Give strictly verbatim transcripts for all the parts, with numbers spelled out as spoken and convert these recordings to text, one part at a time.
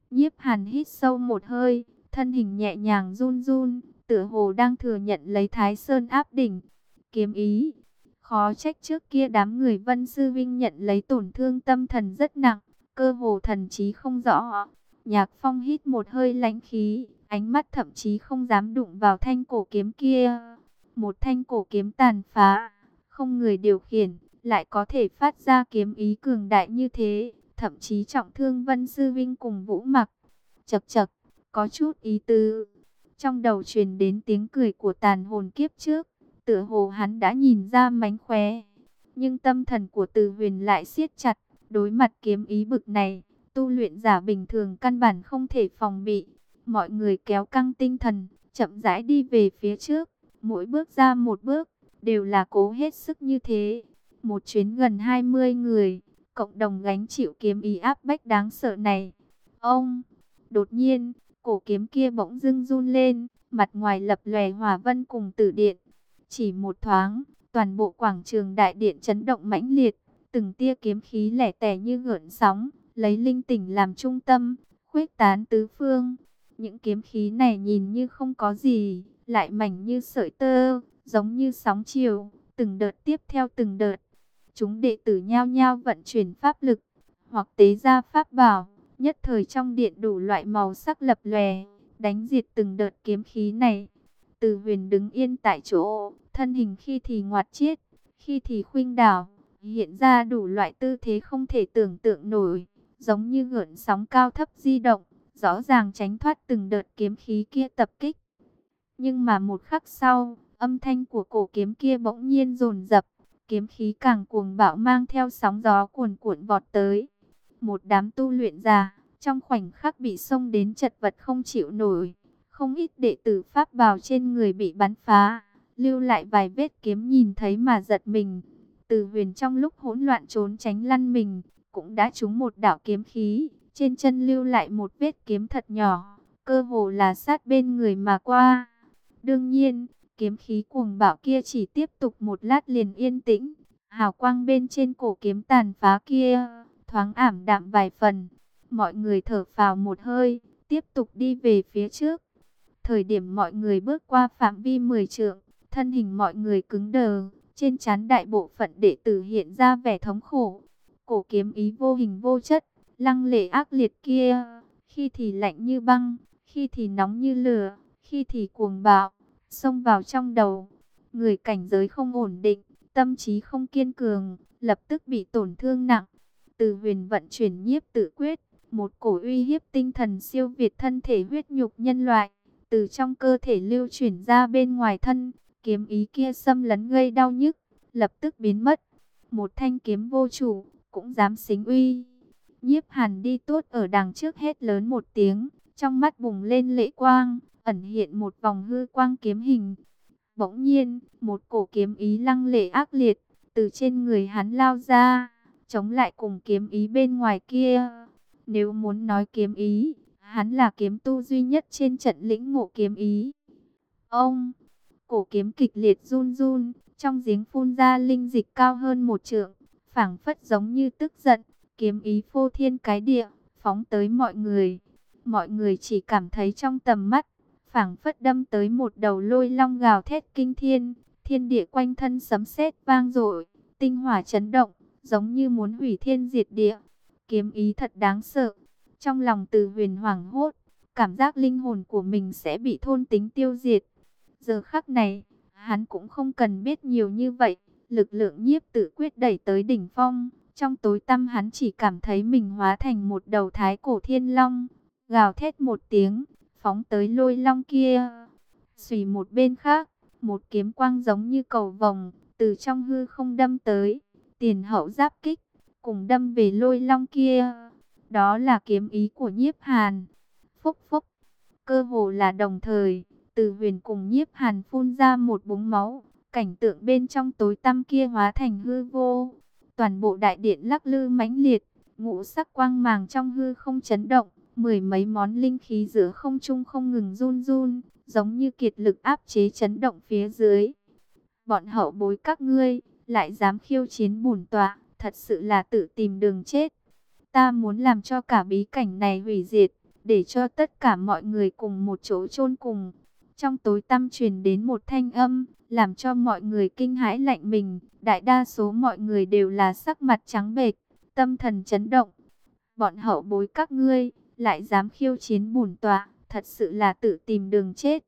Nhiếp Hàn hít sâu một hơi, thân hình nhẹ nhàng run run, tựa hồ đang thừa nhận lấy Thái Sơn áp đỉnh. Kiếm ý, khó trách trước kia đám người Vân Sư Vinh nhận lấy tổn thương tâm thần rất nặng, cơ hồ thần trí không rõ. Nhạc Phong hít một hơi lãnh khí, ánh mắt thậm chí không dám đụng vào thanh cổ kiếm kia. Một thanh cổ kiếm tàn phá, không người điều khiển, lại có thể phát ra kiếm ý cường đại như thế, thậm chí trọng thương Vân Sư Vinh cùng Vũ Mặc. Chậc chậc, có chút ý tứ. Trong đầu truyền đến tiếng cười của tàn hồn kiếp trước, tựa hồ hắn đã nhìn ra mánh khóe. Nhưng tâm thần của Từ Huyền lại siết chặt, đối mặt kiếm ý bực này, tu luyện giả bình thường căn bản không thể phòng bị. Mọi người kéo căng tinh thần, chậm rãi đi về phía trước, mỗi bước ra một bước, đều là cố hết sức như thế. Một chuyến gần hai mươi người, cộng đồng gánh chịu kiếm ý áp bách đáng sợ này. Ông, đột nhiên, cổ kiếm kia bỗng dưng run lên, mặt ngoài lập lòe hỏa vân cùng tử điện. Chỉ một thoáng, toàn bộ quảng trường đại điện chấn động mãnh liệt, từng tia kiếm khí lẻ tẻ như gợn sóng, lấy linh tỉnh làm trung tâm, khuếch tán tứ phương. Những kiếm khí này nhìn như không có gì, lại mảnh như sợi tơ, giống như sóng chiều, từng đợt tiếp theo từng đợt. Chúng đệ tử nhao nhao vận chuyển pháp lực, hoặc tế ra pháp bảo, nhất thời trong điện đủ loại màu sắc lập lòe, đánh diệt từng đợt kiếm khí này. Từ Huyền đứng yên tại chỗ, thân hình khi thì ngoặt chiết, khi thì khuynh đảo, hiện ra đủ loại tư thế không thể tưởng tượng nổi, giống như gợn sóng cao thấp di động, rõ ràng tránh thoát từng đợt kiếm khí kia tập kích. Nhưng mà một khắc sau, âm thanh của cổ kiếm kia bỗng nhiên dồn dập, kiếm khí càng cuồng bạo mang theo sóng gió cuồn cuộn vọt tới. Một đám tu luyện giả, trong khoảnh khắc bị xông đến chật vật không chịu nổi. Không ít đệ tử pháp bào trên người bị bắn phá, lưu lại vài vết kiếm nhìn thấy mà giật mình. Từ Huyền trong lúc hỗn loạn trốn tránh lăn mình, cũng đã trúng một đạo kiếm khí, trên chân lưu lại một vết kiếm thật nhỏ, cơ hồ là sát bên người mà qua. Đương nhiên, kiếm khí cuồng bạo kia chỉ tiếp tục một lát liền yên tĩnh, hào quang bên trên cổ kiếm tàn phá kia thoáng ảm đạm vài phần. Mọi người thở phào một hơi, tiếp tục đi về phía trước. Thời điểm mọi người bước qua phạm vi mười trượng, thân hình mọi người cứng đờ, trên trán đại bộ phận đệ tử hiện ra vẻ thống khổ. Cổ kiếm ý vô hình vô chất, lăng lệ ác liệt kia, khi thì lạnh như băng, khi thì nóng như lửa, khi thì cuồng bạo, xông vào trong đầu. Người cảnh giới không ổn định, tâm trí không kiên cường, lập tức bị tổn thương nặng. Từ Huyền vận chuyển nhiếp tự quyết, một cổ uy hiếp tinh thần siêu việt thân thể huyết nhục nhân loại, từ trong cơ thể lưu chuyển ra bên ngoài thân. Kiếm ý kia xâm lấn gây đau nhức, lập tức biến mất. Một thanh kiếm vô chủ, cũng dám xính uy. Nhiếp Hàn đi tốt ở đằng trước hét lớn một tiếng, trong mắt bùng lên lệ quang, ẩn hiện một vòng hư quang kiếm hình. Bỗng nhiên, một cổ kiếm ý lăng lệ ác liệt, từ trên người hắn lao ra, chống lại cùng kiếm ý bên ngoài kia. Nếu muốn nói kiếm ý, hắn là kiếm tu duy nhất trên trận lĩnh ngộ kiếm ý. Ông, cổ kiếm kịch liệt run run, trong giếng phun ra linh dịch cao hơn một trượng, phảng phất giống như tức giận, kiếm ý phô thiên cái địa, phóng tới mọi người. Mọi người chỉ cảm thấy trong tầm mắt, phảng phất đâm tới một đầu lôi long gào thét kinh thiên, thiên địa quanh thân sấm sét vang dội, tinh hỏa chấn động, giống như muốn hủy thiên diệt địa. Kiếm ý thật đáng sợ. Trong lòng Từ Huyền hoảng hốt, cảm giác linh hồn của mình sẽ bị thôn tính tiêu diệt. Giờ khắc này, hắn cũng không cần biết nhiều như vậy, lực lượng nhiếp tự quyết đẩy tới đỉnh phong. Trong tối tăm hắn chỉ cảm thấy mình hóa thành một đầu thái cổ thiên long, gào thét một tiếng, phóng tới lôi long kia. Xùy một bên khác, một kiếm quang giống như cầu vồng, từ trong hư không đâm tới, tiền hậu giáp kích, cùng đâm về lôi long kia. Đó là kiếm ý của Nhiếp Hàn. Phúc phúc, cơ hồ là đồng thời, Từ Huyền cùng Nhiếp Hàn phun ra một búng máu, cảnh tượng bên trong tối tăm kia hóa thành hư vô. Toàn bộ đại điện lắc lư mãnh liệt, ngũ sắc quang màng trong hư không chấn động, mười mấy món linh khí giữa không trung không ngừng run run, giống như kiệt lực áp chế chấn động phía dưới. Bọn hậu bối các ngươi, lại dám khiêu chiến bổn tọa, thật sự là tự tìm đường chết. Ta muốn làm cho cả bí cảnh này hủy diệt, để cho tất cả mọi người cùng một chỗ chôn cùng. Trong tối tăm truyền đến một thanh âm, làm cho mọi người kinh hãi lạnh mình. Đại đa số mọi người đều là sắc mặt trắng bệch, tâm thần chấn động. Bọn hậu bối các ngươi, lại dám khiêu chiến bổn tọa, thật sự là tự tìm đường chết.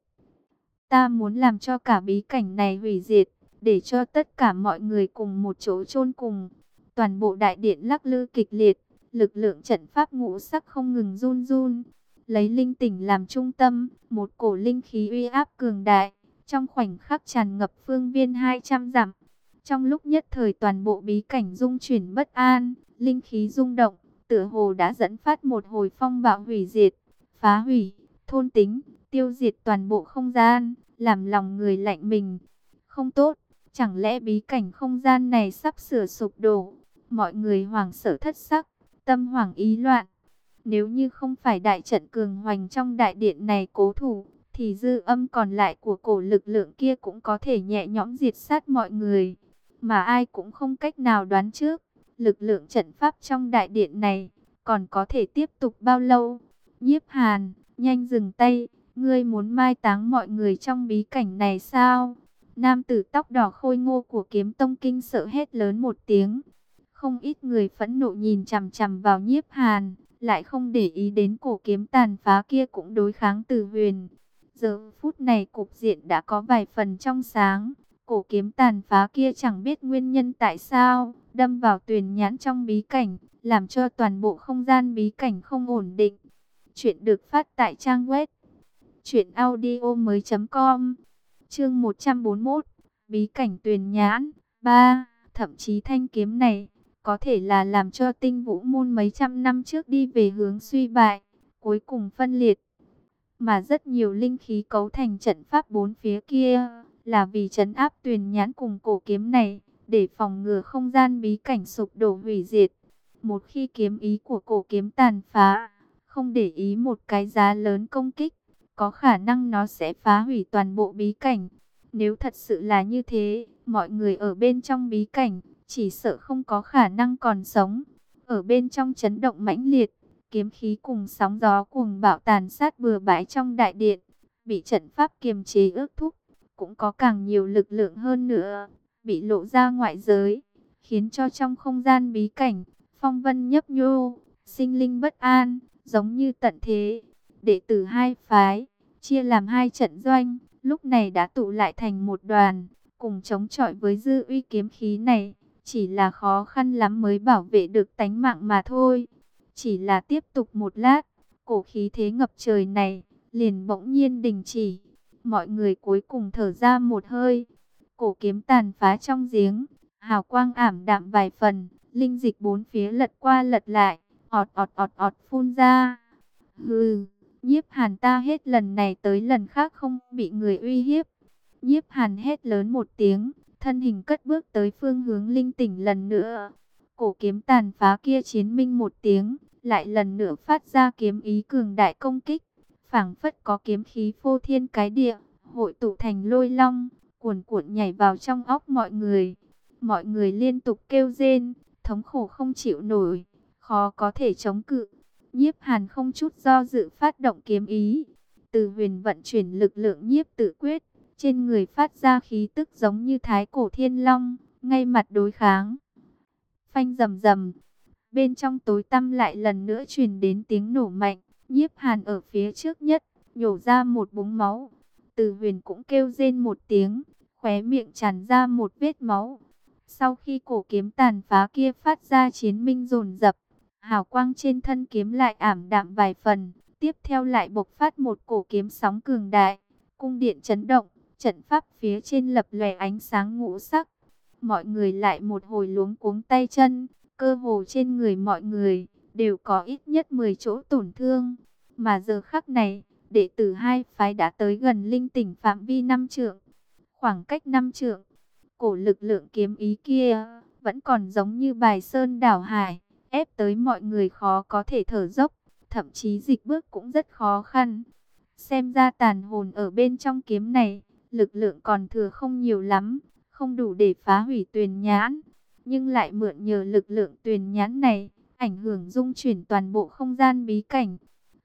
Ta muốn làm cho cả bí cảnh này hủy diệt, để cho tất cả mọi người cùng một chỗ chôn cùng. Toàn bộ đại điện lắc lư kịch liệt, lực lượng trận pháp ngũ sắc không ngừng run run. Lấy linh tỉnh làm trung tâm, một cổ linh khí uy áp cường đại, trong khoảnh khắc tràn ngập phương viên hai trăm dặm. Trong lúc nhất thời toàn bộ bí cảnh rung chuyển bất an, linh khí rung động, tựa hồ đã dẫn phát một hồi phong bạo hủy diệt, phá hủy, thôn tính, tiêu diệt toàn bộ không gian, làm lòng người lạnh mình. Không tốt, chẳng lẽ bí cảnh không gian này sắp sửa sụp đổ? Mọi người hoảng sợ thất sắc, tâm hoảng ý loạn. Nếu như không phải đại trận cường hoành trong đại điện này cố thủ, thì dư âm còn lại của cổ lực lượng kia cũng có thể nhẹ nhõm diệt sát mọi người. Mà ai cũng không cách nào đoán trước, lực lượng trận pháp trong đại điện này còn có thể tiếp tục bao lâu. Nhiếp Hàn, nhanh dừng tay, ngươi muốn mai táng mọi người trong bí cảnh này sao? Nam tử tóc đỏ khôi ngô của Kiếm Tông kinh sợ hét lớn một tiếng. Không ít người phẫn nộ nhìn chằm chằm vào Nhiếp Hàn, lại không để ý đến cổ kiếm tàn phá kia cũng đối kháng Từ Huyền. Giờ phút này cục diện đã có vài phần trong sáng. Cổ kiếm tàn phá kia chẳng biết nguyên nhân tại sao, đâm vào tuyền nhãn trong bí cảnh, làm cho toàn bộ không gian bí cảnh không ổn định. Chuyện được phát tại trang web truyện audio mới chấm com. Chương một trăm bốn mươi mốt, bí cảnh tuyền nhãn ba. Thậm chí thanh kiếm này có thể là làm cho Tinh Vũ môn mấy trăm năm trước đi về hướng suy bại, cuối cùng phân liệt. Mà rất nhiều linh khí cấu thành trận pháp bốn phía kia là vì trấn áp tuyền nhãn cùng cổ kiếm này, để phòng ngừa không gian bí cảnh sụp đổ hủy diệt. Một khi kiếm ý của cổ kiếm tàn phá, không để ý một cái giá lớn công kích, có khả năng nó sẽ phá hủy toàn bộ bí cảnh. Nếu thật sự là như thế, mọi người ở bên trong bí cảnh chỉ sợ không có khả năng còn sống. Ở bên trong chấn động mãnh liệt, kiếm khí cùng sóng gió cuồng bạo tàn sát bừa bãi trong đại điện, bị trận pháp kiềm chế ước thúc, cũng có càng nhiều lực lượng hơn nữa, bị lộ ra ngoại giới, khiến cho trong không gian bí cảnh, phong vân nhấp nhô, sinh linh bất an, giống như tận thế. Đệ tử hai phái, chia làm hai trận doanh, lúc này đã tụ lại thành một đoàn, cùng chống chọi với dư uy kiếm khí này. Chỉ là khó khăn lắm mới bảo vệ được tánh mạng mà thôi. Chỉ là tiếp tục một lát, cổ khí thế ngập trời này liền bỗng nhiên đình chỉ. Mọi người cuối cùng thở ra một hơi. Cổ kiếm tàn phá trong giếng, hào quang ảm đạm vài phần, linh dịch bốn phía lật qua lật lại, ọt ọt ọt ọt phun ra. Hừ, Nhiếp Hàn ta hết lần này tới lần khác không bị người uy hiếp. Nhiếp Hàn hét lớn một tiếng, thân hình cất bước tới phương hướng linh tỉnh lần nữa. Cổ kiếm tàn phá kia chiến minh một tiếng, lại lần nữa phát ra kiếm ý cường đại công kích. Phảng phất có kiếm khí phô thiên cái địa, hội tụ thành lôi long, cuồn cuộn nhảy vào trong óc mọi người. Mọi người liên tục kêu rên, thống khổ không chịu nổi, khó có thể chống cự. Nhiếp Hàn không chút do dự phát động kiếm ý. Từ Huyền vận chuyển lực lượng nhiếp tự quyết, trên người phát ra khí tức giống như thái cổ thiên long, ngay mặt đối kháng. Phanh rầm rầm, bên trong tối tăm lại lần nữa truyền đến tiếng nổ mạnh. Nhiếp Hàn ở phía trước nhất, nhổ ra một búng máu. Từ Huyền cũng kêu rên một tiếng, khóe miệng tràn ra một vết máu. Sau khi cổ kiếm tàn phá kia phát ra chiến minh dồn dập, hào quang trên thân kiếm lại ảm đạm vài phần, tiếp theo lại bộc phát một cổ kiếm sóng cường đại, cung điện chấn động, trận pháp phía trên lập lòe ánh sáng ngũ sắc. Mọi người lại một hồi luống cuống tay chân, cơ hồ trên người mọi người đều có ít nhất mười chỗ tổn thương. Mà giờ khắc này, đệ tử hai phái đã tới gần linh tỉnh phạm vi năm trượng. Khoảng cách năm trượng, cổ lực lượng kiếm ý kia vẫn còn giống như bài sơn đảo hải, ép tới mọi người khó có thể thở dốc, thậm chí dịch bước cũng rất khó khăn. Xem ra tàn hồn ở bên trong kiếm này, lực lượng còn thừa không nhiều lắm, không đủ để phá hủy tuyền nhãn, nhưng lại mượn nhờ lực lượng tuyền nhãn này, ảnh hưởng dung chuyển toàn bộ không gian bí cảnh.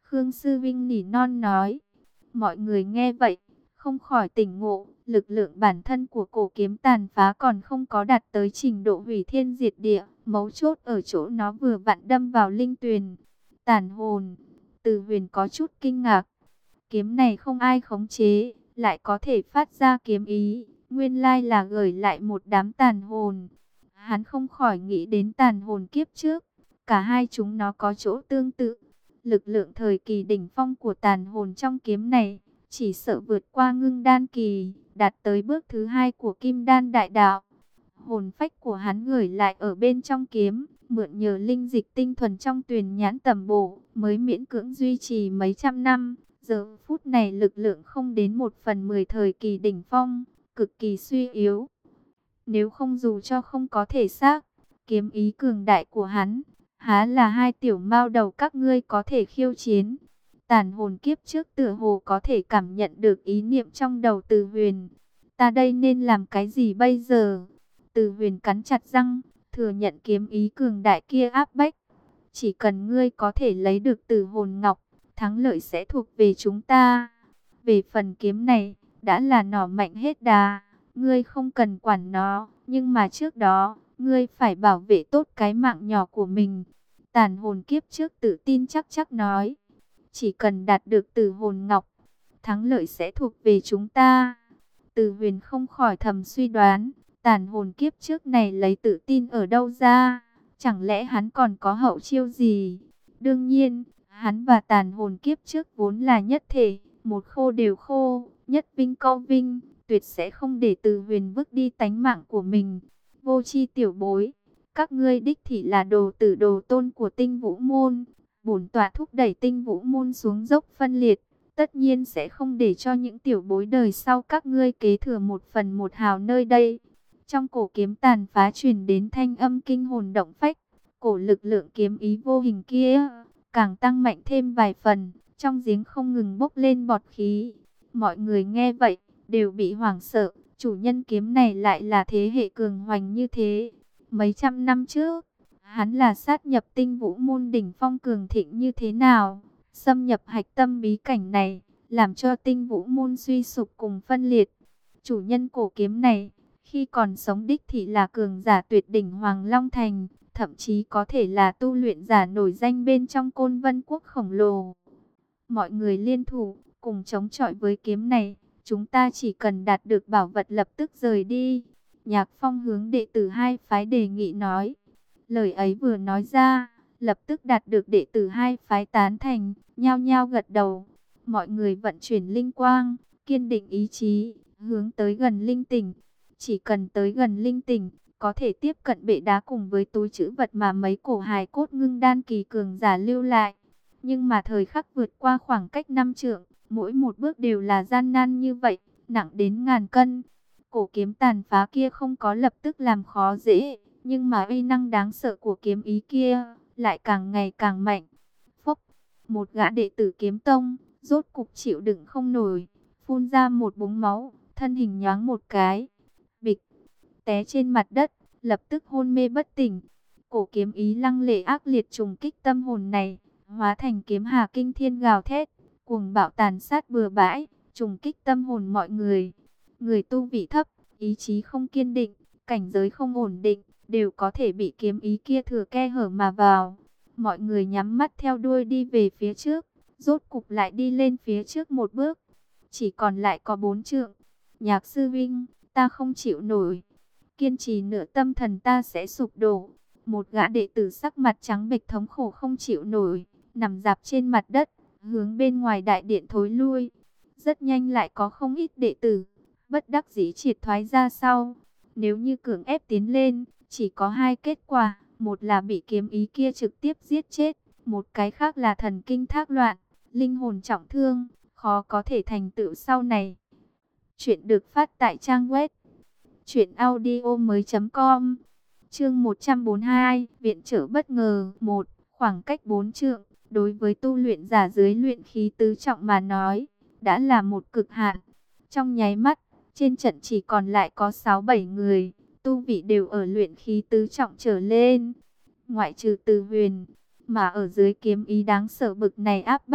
Khương Sư Vinh nỉ non nói. Mọi người nghe vậy, không khỏi tỉnh ngộ, lực lượng bản thân của cổ kiếm tàn phá còn không có đạt tới trình độ hủy thiên diệt địa, mấu chốt ở chỗ nó vừa vặn đâm vào linh tuyền. Tàn hồn, Từ Huyền có chút kinh ngạc. Kiếm này không ai khống chế, lại có thể phát ra kiếm ý, nguyên lai là gửi lại một đám tàn hồn. Hắn không khỏi nghĩ đến tàn hồn kiếp trước, cả hai chúng nó có chỗ tương tự. Lực lượng thời kỳ đỉnh phong của tàn hồn trong kiếm này, chỉ sợ vượt qua ngưng đan kỳ, đạt tới bước thứ hai của kim đan đại đạo. Hồn phách của hắn gửi lại ở bên trong kiếm, mượn nhờ linh dịch tinh thuần trong tuyền nhãn tầm bổ, mới miễn cưỡng duy trì mấy trăm năm. Giờ phút này lực lượng không đến một phần mười thời kỳ đỉnh phong, cực kỳ suy yếu. Nếu không dù cho không có thể xác, kiếm ý cường đại của hắn, há là hai tiểu mao đầu các ngươi có thể khiêu chiến. Tàn hồn kiếp trước tựa hồ có thể cảm nhận được ý niệm trong đầu Từ Huyền. Ta đây nên làm cái gì bây giờ? Từ Huyền cắn chặt răng, thừa nhận kiếm ý cường đại kia áp bách. Chỉ cần ngươi có thể lấy được Tử Hồn Ngọc, thắng lợi sẽ thuộc về chúng ta. Về phần kiếm này, đã là nỏ mạnh hết đà, ngươi không cần quản nó, nhưng mà trước đó, ngươi phải bảo vệ tốt cái mạng nhỏ của mình. Tàn hồn kiếp trước tự tin chắc chắc nói, chỉ cần đạt được Tử Hồn Ngọc, thắng lợi sẽ thuộc về chúng ta. Từ Huyền không khỏi thầm suy đoán, tàn hồn kiếp trước này lấy tự tin ở đâu ra, chẳng lẽ hắn còn có hậu chiêu gì? Đương nhiên, hắn và tàn hồn kiếp trước vốn là nhất thể, một khô đều khô, nhất vinh câu vinh, tuyệt sẽ không để Từ Huyền vứt đi tánh mạng của mình. Vô chi tiểu bối, các ngươi đích thị là đồ tử đồ tôn của Tinh Vũ môn, bổn tọa thúc đẩy Tinh Vũ môn xuống dốc phân liệt, tất nhiên sẽ không để cho những tiểu bối đời sau các ngươi kế thừa một phần một hào nơi đây. Trong cổ kiếm tàn phá truyền đến thanh âm kinh hồn động phách, cổ lực lượng kiếm ý vô hình kia càng tăng mạnh thêm vài phần, trong giếng không ngừng bốc lên bọt khí. Mọi người nghe vậy, đều bị hoảng sợ, chủ nhân kiếm này lại là thế hệ cường hoành như thế. Mấy trăm năm trước, hắn là sát nhập Tinh Vũ môn đỉnh phong cường thịnh như thế nào, xâm nhập hạch tâm bí cảnh này, làm cho Tinh Vũ môn suy sụp cùng phân liệt. Chủ nhân cổ kiếm này, khi còn sống đích thị là cường giả tuyệt đỉnh Hoàng Long Thành, thậm chí có thể là tu luyện giả nổi danh bên trong Côn Vân quốc khổng lồ. Mọi người liên thủ, cùng chống chọi với kiếm này, chúng ta chỉ cần đạt được bảo vật lập tức rời đi. Nhạc Phong hướng đệ tử hai phái đề nghị nói. Lời ấy vừa nói ra, lập tức đạt được đệ tử hai phái tán thành, nhao nhao gật đầu. Mọi người vận chuyển linh quang, kiên định ý chí, hướng tới gần linh tỉnh. Chỉ cần tới gần linh tỉnh, có thể tiếp cận bệ đá cùng với túi trữ vật mà mấy cổ hài cốt ngưng đan kỳ cường giả lưu lại. Nhưng mà thời khắc vượt qua khoảng cách năm trượng, mỗi một bước đều là gian nan như vậy, nặng đến ngàn cân. Cổ kiếm tàn phá kia không có lập tức làm khó dễ, nhưng mà uy năng đáng sợ của kiếm ý kia lại càng ngày càng mạnh. Phốc, một gã đệ tử kiếm tông, rốt cục chịu đựng không nổi, phun ra một búng máu, thân hình nhoáng một cái, bịch, té trên mặt đất, lập tức hôn mê bất tỉnh. Cổ kiếm ý lăng lệ ác liệt trùng kích tâm hồn này, hóa thành kiếm hà kinh thiên gào thét, cuồng bạo tàn sát bừa bãi, trùng kích tâm hồn mọi người. Người tu vị thấp, ý chí không kiên định, cảnh giới không ổn định, đều có thể bị kiếm ý kia thừa khe hở mà vào. Mọi người nhắm mắt theo đuôi đi về phía trước, rốt cục lại đi lên phía trước một bước. Chỉ còn lại có bốn trượng. Nhạc sư vinh, ta không chịu nổi. Kiên trì nửa tâm thần ta sẽ sụp đổ. Một gã đệ tử sắc mặt trắng bệch thống khổ không chịu nổi, nằm dạp trên mặt đất, hướng bên ngoài đại điện thối lui. Rất nhanh lại có không ít đệ tử, bất đắc dĩ triệt thoái ra sau. Nếu như cưỡng ép tiến lên, chỉ có hai kết quả, một là bị kiếm ý kia trực tiếp giết chết, một cái khác là thần kinh thác loạn, linh hồn trọng thương, khó có thể thành tựu sau này. Chuyện được phát tại trang web truyện audio mới chấm com. Chương một trăm bốn mươi hai, viện trợ bất ngờ. Một, khoảng cách bốn trượng, đối với tu luyện giả dưới luyện khí tứ trọng mà nói, đã là một cực hạn. Trong nháy mắt, trên trận chỉ còn lại có sáu bảy người, tu vị đều ở luyện khí tứ trọng trở lên. Ngoại trừ Từ Huyền, mà ở dưới kiếm ý đáng sợ bực này áp bách,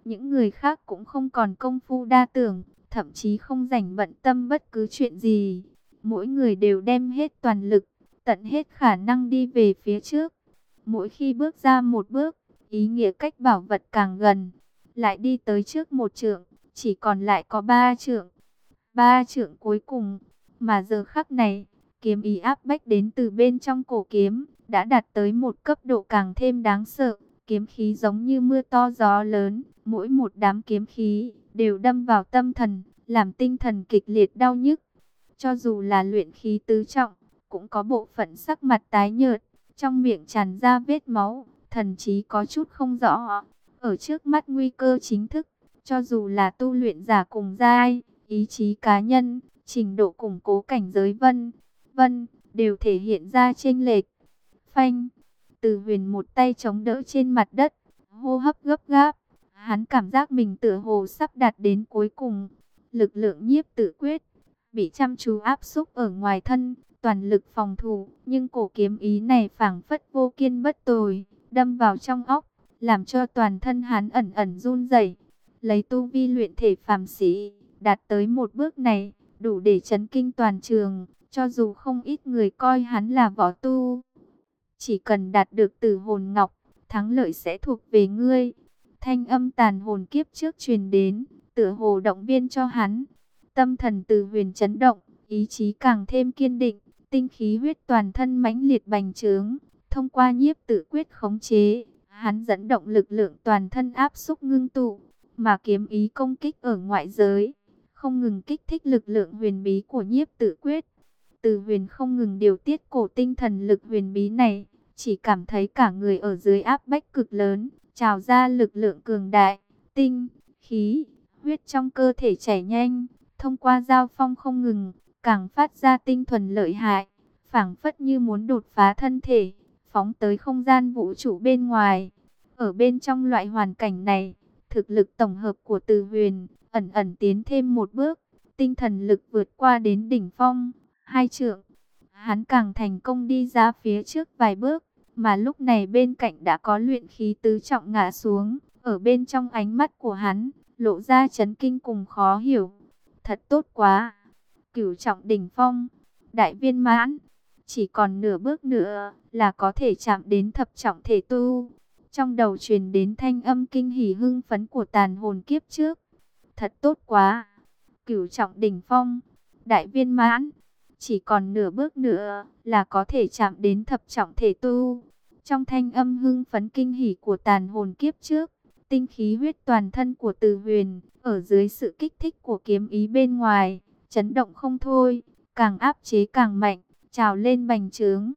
Những người khác cũng không còn công phu đa tưởng, thậm chí không rảnh bận tâm bất cứ chuyện gì. Mỗi người đều đem hết toàn lực, tận hết khả năng đi về phía trước. Mỗi khi bước ra một bước, ý nghĩa cách bảo vật càng gần. Lại đi tới trước một trượng, chỉ còn lại có ba trượng. Ba trượng cuối cùng, mà giờ khắc này, kiếm ý áp bách đến từ bên trong cổ kiếm, đã đạt tới một cấp độ càng thêm đáng sợ. Kiếm khí giống như mưa to gió lớn, mỗi một đám kiếm khí đều đâm vào tâm thần, làm tinh thần kịch liệt đau nhức. Cho dù là luyện khí tứ trọng, cũng có bộ phận sắc mặt tái nhợt, trong miệng tràn ra vết máu, thần trí có chút không rõ. Ở trước mắt nguy cơ chính thức, cho dù là tu luyện giả cùng giai, ý chí cá nhân, trình độ củng cố cảnh giới vân, vân, đều thể hiện ra chênh lệch. Phanh, Từ Huyền một tay chống đỡ trên mặt đất, hô hấp gấp gáp, hắn cảm giác mình tựa hồ sắp đạt đến cuối cùng. Lực lượng nhiếp tự quyết, bị chăm chú áp xúc ở ngoài thân, toàn lực phòng thủ, nhưng cổ kiếm ý này phảng phất vô kiên bất tồi, đâm vào trong óc, làm cho toàn thân hắn ẩn ẩn run rẩy. Lấy tu vi luyện thể phàm sĩ, đạt tới một bước này, đủ để chấn kinh toàn trường, cho dù không ít người coi hắn là võ tu. Chỉ cần đạt được Tử Hồn Ngọc, thắng lợi sẽ thuộc về ngươi. Thanh âm tàn hồn kiếp trước truyền đến, tựa hồ động viên cho hắn. Tâm thần Từ Huyền chấn động, ý chí càng thêm kiên định, tinh khí huyết toàn thân mãnh liệt bành trướng, thông qua nhiếp tự quyết khống chế, hắn dẫn động lực lượng toàn thân áp xúc ngưng tụ, mà kiếm ý công kích ở ngoại giới, không ngừng kích thích lực lượng huyền bí của nhiếp tự quyết. Từ Huyền không ngừng điều tiết cổ tinh thần lực huyền bí này, chỉ cảm thấy cả người ở dưới áp bách cực lớn, trào ra lực lượng cường đại, tinh, khí, huyết trong cơ thể chảy nhanh, thông qua giao phong không ngừng, càng phát ra tinh thuần lợi hại, phảng phất như muốn đột phá thân thể, phóng tới không gian vũ trụ bên ngoài. Ở bên trong loại hoàn cảnh này, thực lực tổng hợp của Từ Huyền ẩn ẩn tiến thêm một bước, tinh thần lực vượt qua đến đỉnh phong, hai trượng. Hắn càng thành công đi ra phía trước vài bước, mà lúc này bên cạnh đã có luyện khí tứ trọng ngã xuống, ở bên trong ánh mắt của hắn, lộ ra chấn kinh cùng khó hiểu. Thật tốt quá! Cửu trọng đỉnh phong, đại viên mãn, chỉ còn nửa bước nữa là có thể chạm đến thập trọng thể tu. Trong đầu truyền đến thanh âm kinh hỉ hưng phấn của tàn hồn kiếp trước. Thật tốt quá! Cửu trọng đỉnh phong, đại viên mãn, chỉ còn nửa bước nữa là có thể chạm đến thập trọng thể tu. Trong thanh âm hưng phấn kinh hỉ của tàn hồn kiếp trước, tinh khí huyết toàn thân của Từ Huyền, ở dưới sự kích thích của kiếm ý bên ngoài, chấn động không thôi, càng áp chế càng mạnh, trào lên bành trướng.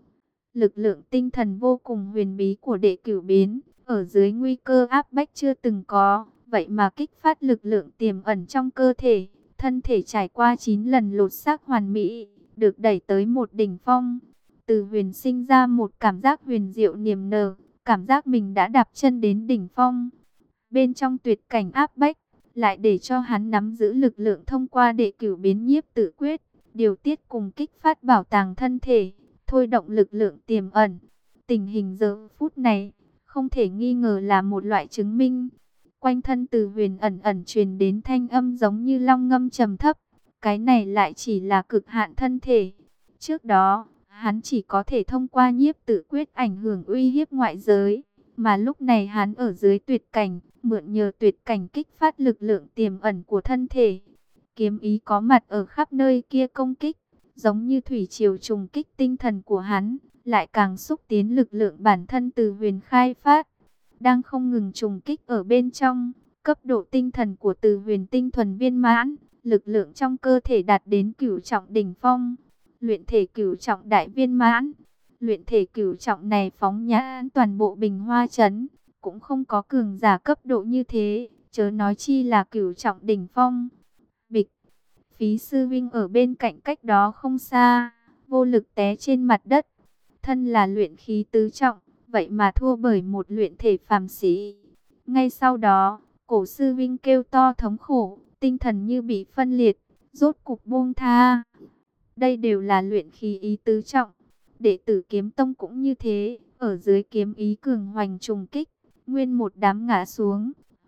Lực lượng tinh thần vô cùng huyền bí của đệ cửu biến, ở dưới nguy cơ áp bách chưa từng có, vậy mà kích phát lực lượng tiềm ẩn trong cơ thể. Thân thể trải qua chín lần lột xác hoàn mỹ, được đẩy tới một đỉnh phong. Từ Huyền sinh ra một cảm giác huyền diệu niềm nở, cảm giác mình đã đạp chân đến đỉnh phong. Bên trong tuyệt cảnh áp bách, lại để cho hắn nắm giữ lực lượng thông qua đệ cửu biến nhiếp tự quyết, điều tiết cùng kích phát bảo tàng thân thể, thôi động lực lượng tiềm ẩn. Tình hình giờ phút này, không thể nghi ngờ là một loại chứng minh. Quanh thân Từ Huyền ẩn ẩn truyền đến thanh âm giống như long ngâm trầm thấp. Cái này lại chỉ là cực hạn thân thể. Trước đó, hắn chỉ có thể thông qua nhiếp tự quyết ảnh hưởng uy hiếp ngoại giới. Mà lúc này hắn ở dưới tuyệt cảnh, mượn nhờ tuyệt cảnh kích phát lực lượng tiềm ẩn của thân thể. Kiếm ý có mặt ở khắp nơi kia công kích, giống như thủy triều trùng kích tinh thần của hắn, lại càng xúc tiến lực lượng bản thân Từ Huyền khai phát. Đang không ngừng trùng kích ở bên trong, cấp độ tinh thần của Từ Huyền tinh thuần viên mãn, lực lượng trong cơ thể đạt đến cửu trọng đỉnh phong, luyện thể cửu trọng đại viên mãn. Luyện thể cửu trọng này phóng nhãn toàn bộ Bình Hoa trấn, cũng không có cường giả cấp độ như thế, chớ nói chi là cửu trọng đỉnh phong. Bịch, Phí sư vinh ở bên cạnh cách đó không xa, vô lực té trên mặt đất. Thân là luyện khí tứ trọng, vậy mà thua bởi một luyện thể phàm sĩ. Ngay sau đó, cổ sư vinh kêu to thống khổ, tinh thần như bị phân liệt, rốt cục buông tha. Đây đều là luyện khí ý tứ trọng. Đệ tử Kiếm Tông cũng như thế, ở dưới kiếm ý cường hoành trùng kích, nguyên một đám ngã xuống,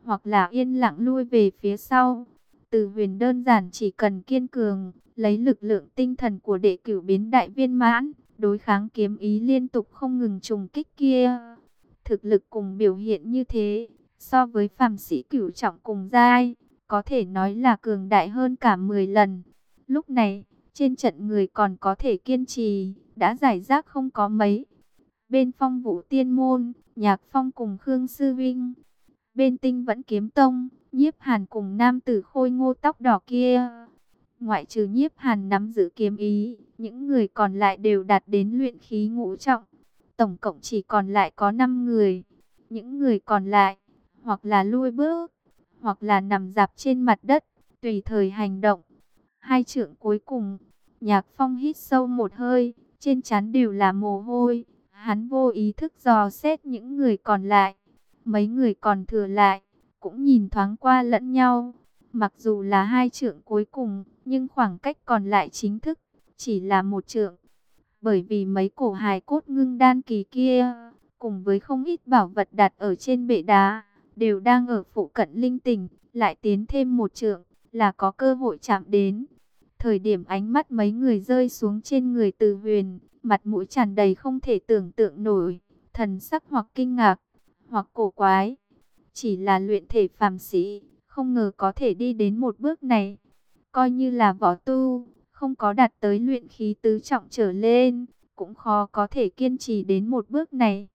hoặc là yên lặng lui về phía sau. Từ Huyền đơn giản chỉ cần kiên cường, lấy lực lượng tinh thần của đệ cửu biến đại viên mãn, đối kháng kiếm ý liên tục không ngừng trùng kích kia. Thực lực cùng biểu hiện như thế, so với phàm sĩ cửu trọng cùng giai, có thể nói là cường đại hơn cả mười lần. Lúc này, trên trận người còn có thể kiên trì, đã giải rác không có mấy. Bên Phong Vũ Tiên Môn, Nhạc Phong cùng Khương Sư Vinh. Bên Tinh Vẫn Kiếm Tông, Nhiếp Hàn cùng nam tử khôi ngô tóc đỏ kia. Ngoại trừ Nhiếp Hàn nắm giữ kiếm ý, những người còn lại đều đạt đến luyện khí ngũ trọng. Tổng cộng chỉ còn lại có năm người. Những người còn lại, hoặc là lui bước, hoặc là nằm dạp trên mặt đất, tùy thời hành động. Hai trượng cuối cùng, Nhạc Phong hít sâu một hơi, trên trán đều là mồ hôi. Hắn vô ý thức dò xét những người còn lại. Mấy người còn thừa lại, cũng nhìn thoáng qua lẫn nhau. Mặc dù là hai trượng cuối cùng, nhưng khoảng cách còn lại chính thức, chỉ là một trượng. Bởi vì mấy cổ hài cốt ngưng đan kỳ kia, cùng với không ít bảo vật đặt ở trên bệ đá, đều đang ở phụ cận linh tỉnh, lại tiến thêm một trượng, là có cơ hội chạm đến. Thời điểm ánh mắt mấy người rơi xuống trên người Từ Huyền, mặt mũi tràn đầy không thể tưởng tượng nổi, thần sắc hoặc kinh ngạc, hoặc cổ quái. Chỉ là luyện thể phàm sĩ, không ngờ có thể đi đến một bước này. Coi như là võ tu, không có đạt tới luyện khí tứ trọng trở lên, cũng khó có thể kiên trì đến một bước này.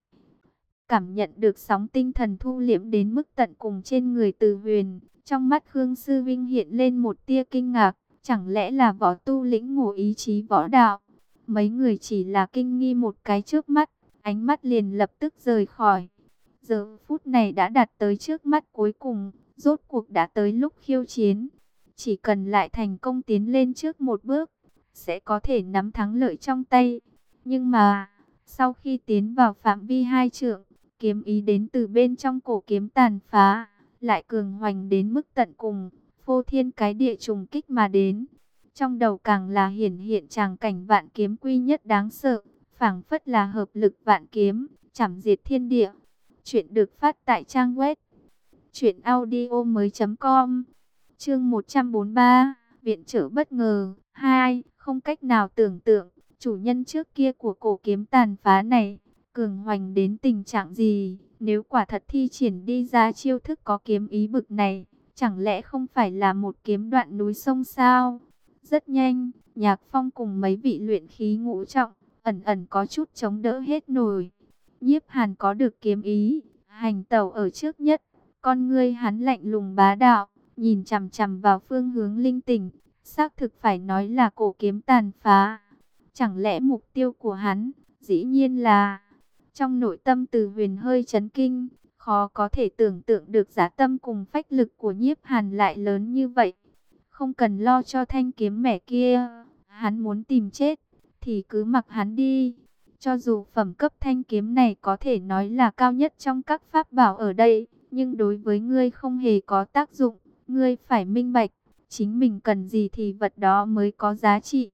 Cảm nhận được sóng tinh thần thu liễm đến mức tận cùng trên người Từ Huyền, trong mắt Khương Sư Vinh hiện lên một tia kinh ngạc, chẳng lẽ là võ tu lĩnh ngộ ý chí võ đạo? Mấy người chỉ là kinh nghi một cái trước mắt, ánh mắt liền lập tức rời khỏi. Giờ phút này đã đạt tới trước mắt cuối cùng, rốt cuộc đã tới lúc khiêu chiến. Chỉ cần lại thành công tiến lên trước một bước, sẽ có thể nắm thắng lợi trong tay. Nhưng mà, sau khi tiến vào phạm vi hai trượng, kiếm ý đến từ bên trong cổ kiếm tàn phá, lại cường hoành đến mức tận cùng, phô thiên cái địa trùng kích mà đến. Trong đầu càng là hiển hiện tràng cảnh vạn kiếm quy nhất đáng sợ, phảng phất là hợp lực vạn kiếm, chảm diệt thiên địa. Chuyện được phát tại trang web truyện audio mới chấm com. Chương một trăm bốn mươi ba, viện trở bất ngờ. Hai, không cách nào tưởng tượng, chủ nhân trước kia của cổ kiếm tàn phá này, cường hoành đến tình trạng gì? Nếu quả thật thi triển đi ra chiêu thức có kiếm ý bực này, chẳng lẽ không phải là một kiếm đoạn núi sông sao? Rất nhanh, Nhạc Phong cùng mấy vị luyện khí ngũ trọng, ẩn ẩn có chút chống đỡ hết nổi. Nhiếp Hàn có được kiếm ý, hành tẩu ở trước nhất, con ngươi hắn lạnh lùng bá đạo, nhìn chằm chằm vào phương hướng linh tỉnh, xác thực phải nói là cổ kiếm tàn phá. Chẳng lẽ mục tiêu của hắn, dĩ nhiên là... Trong nội tâm Từ Huyền hơi chấn kinh, khó có thể tưởng tượng được giá tâm cùng phách lực của Nhiếp Hàn lại lớn như vậy. Không cần lo cho thanh kiếm mẻ kia, hắn muốn tìm chết, thì cứ mặc hắn đi. Cho dù phẩm cấp thanh kiếm này có thể nói là cao nhất trong các pháp bảo ở đây, nhưng đối với ngươi không hề có tác dụng. Ngươi phải minh bạch, chính mình cần gì thì vật đó mới có giá trị.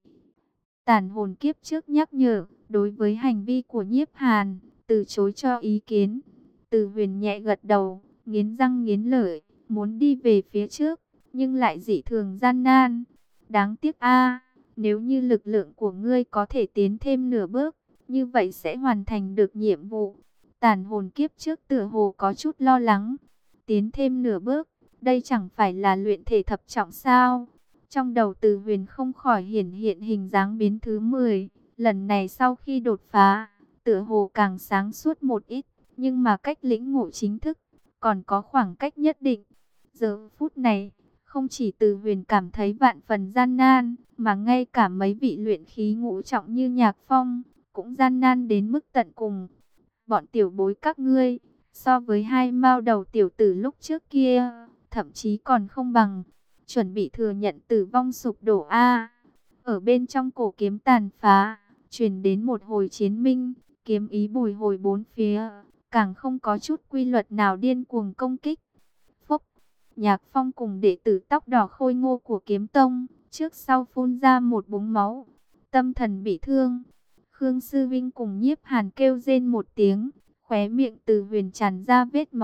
Tàn hồn kiếp trước nhắc nhở, đối với hành vi của Nhiếp Hàn, từ chối cho ý kiến. Từ Huyền nhẹ gật đầu, nghiến răng nghiến lợi, muốn đi về phía trước, nhưng lại dị thường gian nan. Đáng tiếc a, nếu như lực lượng của ngươi có thể tiến thêm nửa bước, như vậy sẽ hoàn thành được nhiệm vụ. Tàn hồn kiếp trước tựa hồ có chút lo lắng. Tiến thêm nửa bước, đây chẳng phải là luyện thể thập trọng sao? Trong đầu Từ Huyền không khỏi hiển hiện hình dáng biến thứ mười. Lần này sau khi đột phá, tựa hồ càng sáng suốt một ít, nhưng mà cách lĩnh ngộ chính thức còn có khoảng cách nhất định. Giờ phút này, không chỉ Từ Huyền cảm thấy vạn phần gian nan, mà ngay cả mấy vị luyện khí ngũ trọng như Nhạc Phong cũng gian nan đến mức tận cùng. Bọn tiểu bối các ngươi, so với hai mao đầu tiểu tử lúc trước kia, thậm chí còn không bằng. Chuẩn bị thừa nhận tử vong sụp đổ a. Ở bên trong cổ kiếm tàn phá, truyền đến một hồi chiến minh, kiếm ý bùi hồi bốn phía, càng không có chút quy luật nào điên cuồng công kích. Phốc, Nhạc Phong cùng đệ tử tóc đỏ khôi ngô của kiếm tông, trước sau phun ra một búng máu, tâm thần bị thương. Khương Sư Vinh cùng Nhiếp Hàn kêu rên một tiếng, khóe miệng Từ Huyền tràn ra vết máu,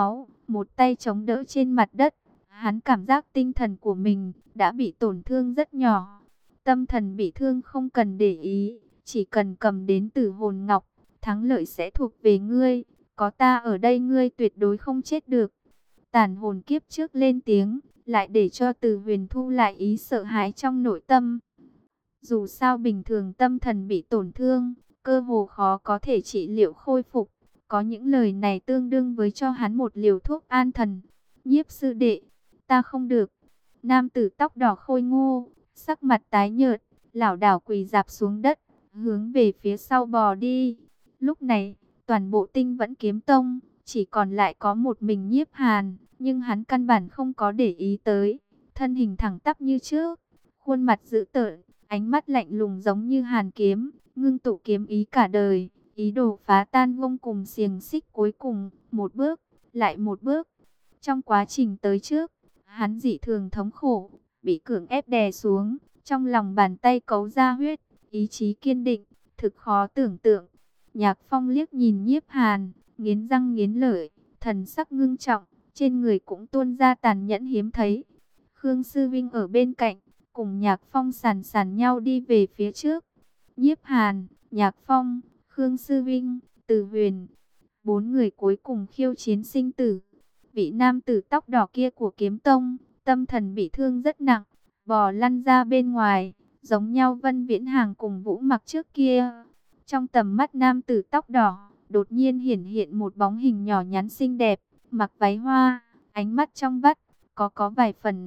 một tay chống đỡ trên mặt đất. Hắn cảm giác tinh thần của mình đã bị tổn thương rất nhỏ. Tâm thần bị thương không cần để ý, chỉ cần cầm đến Tử Hồn Ngọc, thắng lợi sẽ thuộc về ngươi. Có ta ở đây ngươi tuyệt đối không chết được. Tàn hồn kiếp trước lên tiếng, lại để cho Từ Huyền thu lại ý sợ hãi trong nội tâm. Dù sao bình thường tâm thần bị tổn thương, cơ hồ khó có thể trị liệu khôi phục. Có những lời này tương đương với cho hắn một liều thuốc an thần. Nhiếp sư đệ, ta không được. Nam tử tóc đỏ khôi ngô, sắc mặt tái nhợt, lảo đảo quỳ rạp xuống đất, hướng về phía sau bò đi. Lúc này, toàn bộ Tinh Vẫn Kiếm Tông chỉ còn lại có một mình Nhiếp Hàn, nhưng hắn căn bản không có để ý tới, thân hình thẳng tắp như trước, khuôn mặt dữ tợn, ánh mắt lạnh lùng giống như hàn kiếm, ngưng tụ kiếm ý cả đời, ý đồ phá tan gông cùng xiềng xích cuối cùng, một bước, lại một bước. Trong quá trình tới trước, hắn dị thường thống khổ, bị cưỡng ép đè xuống, trong lòng bàn tay cấu ra huyết, ý chí kiên định, thực khó tưởng tượng. Nhạc Phong liếc nhìn Nhiếp Hàn, nghiến răng nghiến lợi, thần sắc ngưng trọng, trên người cũng tuôn ra tàn nhẫn hiếm thấy. Khương Sư Vinh ở bên cạnh, cùng Nhạc Phong sàn sàn nhau đi về phía trước. Nhiếp Hàn, Nhạc Phong, Khương Sư Vinh, Từ Huyền, bốn người cuối cùng khiêu chiến sinh tử. Vị nam tử tóc đỏ kia của Kiếm Tông, tâm thần bị thương rất nặng, bò lăn ra bên ngoài, giống nhau Vân Viễn Hàng cùng Vũ Mặc trước kia. Trong tầm mắt nam tử tóc đỏ, đột nhiên hiển hiện một bóng hình nhỏ nhắn xinh đẹp, mặc váy hoa, ánh mắt trong vắt, có có vài phần